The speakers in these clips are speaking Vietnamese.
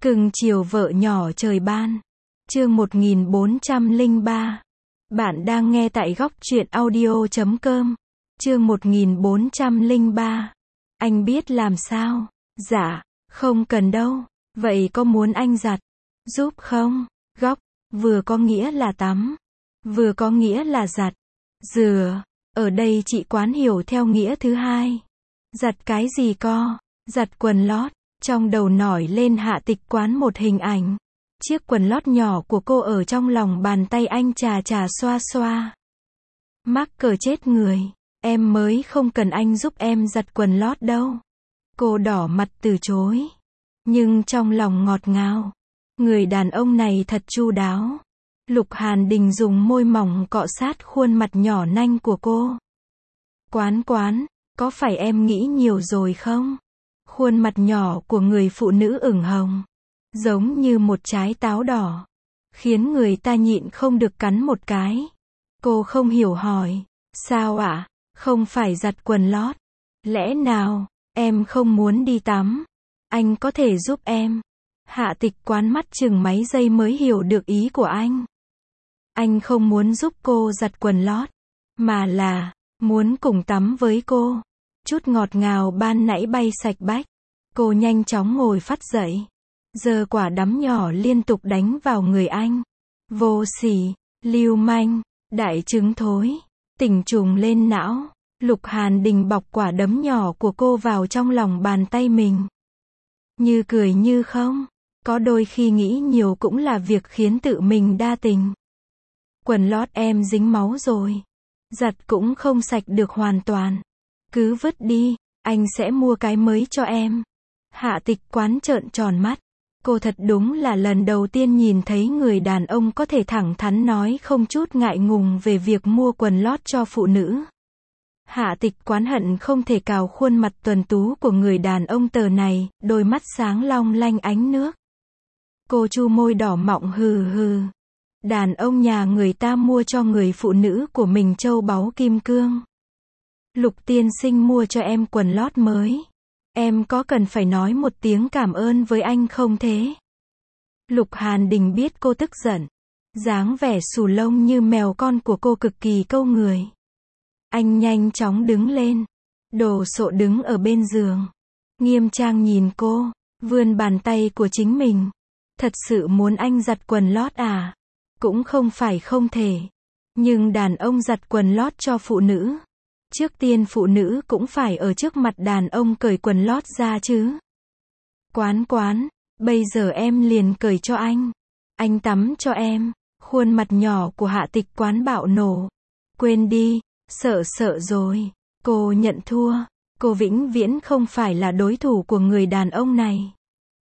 Cưng chiều vợ nhỏ trời ban. Chương 1403. Bạn đang nghe tại góc truyện audio.com. Chương 1403. Anh biết làm sao? Dạ, không cần đâu. Vậy có muốn anh giặt giúp không? Góc, vừa có nghĩa là tắm, vừa có nghĩa là giặt, rửa. Ở đây chị Quán hiểu theo nghĩa thứ hai. Giặt cái gì co? Giặt quần lót. Trong đầu nổi lên Hạ Tịch Quán một hình ảnh. Chiếc quần lót nhỏ của cô ở trong lòng bàn tay anh chà chà xoa xoa. Mắc cỡ chết người. Em mới không cần anh giúp em giặt quần lót đâu. Cô đỏ mặt từ chối. Nhưng trong lòng ngọt ngào. Người đàn ông này thật chu đáo. Lục Hàn Đình dùng môi mỏng cọ sát khuôn mặt nhỏ nanh của cô. Quán, có phải em nghĩ nhiều rồi không? Khuôn mặt nhỏ của người phụ nữ ửng hồng, giống như một trái táo đỏ, khiến người ta nhịn không được cắn một cái. Cô không hiểu hỏi, sao ạ? Không phải giặt quần lót. Lẽ nào, em không muốn đi tắm? Anh có thể giúp em. Hạ Tịch Quán mắt chừng mấy giây mới hiểu được ý của anh. Anh không muốn giúp cô giặt quần lót, mà là muốn cùng tắm với cô. Chút ngọt ngào ban nãy bay sạch bách. Cô nhanh chóng ngồi phắt dậy, giơ quả đấm nhỏ liên tục đánh vào người anh. Vô sỉ, lưu manh, đại trứng thối, tỉnh trùng lên não. Lục Hàn Đình bọc quả đấm nhỏ của cô vào trong lòng bàn tay mình. Như cười như không. Có đôi khi nghĩ nhiều cũng là việc khiến tự mình đa tình. Quần lót em dính máu rồi. Giặt cũng không sạch được hoàn toàn. Cứ vứt đi, anh sẽ mua cái mới cho em. Hạ Tịch Quán trợn tròn mắt. Cô thật đúng là lần đầu tiên nhìn thấy người đàn ông có thể thẳng thắn nói không chút ngại ngùng về việc mua quần lót cho phụ nữ. Hạ Tịch Quán hận không thể cào khuôn mặt tuấn tú của người đàn ông tờ này, đôi mắt sáng long lanh ánh nước. Cô chu môi đỏ mọng hừ hừ. Đàn ông nhà người ta mua cho người phụ nữ của mình châu báu kim cương. Lục tiên sinh mua cho em quần lót mới. Em có cần phải nói một tiếng cảm ơn với anh không thế? Lục Hàn Đình biết cô tức giận. Dáng vẻ xù lông như mèo con của cô cực kỳ câu người. Anh nhanh chóng đứng lên. Đồ sộ đứng ở bên giường. Nghiêm trang nhìn cô, vươn bàn tay của chính mình. Thật sự muốn anh giặt quần lót à? Cũng không phải không thể. Nhưng đàn ông giặt quần lót cho phụ nữ. Trước tiên phụ nữ cũng phải ở trước mặt đàn ông cởi quần lót ra chứ. Quán, bây giờ em liền cởi cho anh. Anh tắm cho em. Khuôn mặt nhỏ của Hạ Tịch Quán bạo nổ. Quên đi, sợ rồi. Cô nhận thua. Cô vĩnh viễn không phải là đối thủ của người đàn ông này.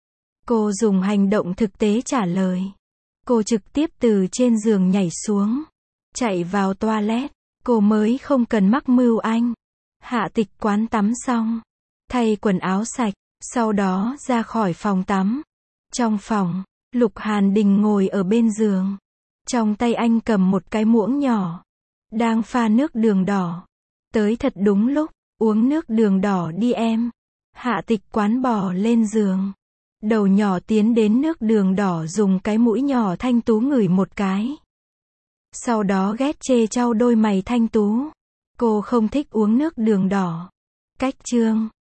Cô dùng hành động thực tế trả lời. Cô trực tiếp từ trên giường nhảy xuống. Chạy vào toilet. Cô mới không cần mắc mưu anh. Hạ Tịch Quán tắm xong. Thay quần áo sạch. Sau đó ra khỏi phòng tắm. Trong phòng, Lục Hàn Đình ngồi ở bên giường. Trong tay anh cầm một cái muỗng nhỏ. Đang pha nước đường đỏ. Tới thật đúng lúc. Uống nước đường đỏ đi em. Hạ Tịch Quán bò lên giường. Đầu nhỏ tiến đến nước đường đỏ dùng cái mũi nhỏ thanh tú ngửi một cái. Sau đó ghét chê chau đôi mày thanh tú. Cô không thích uống nước đường đỏ. Cách chương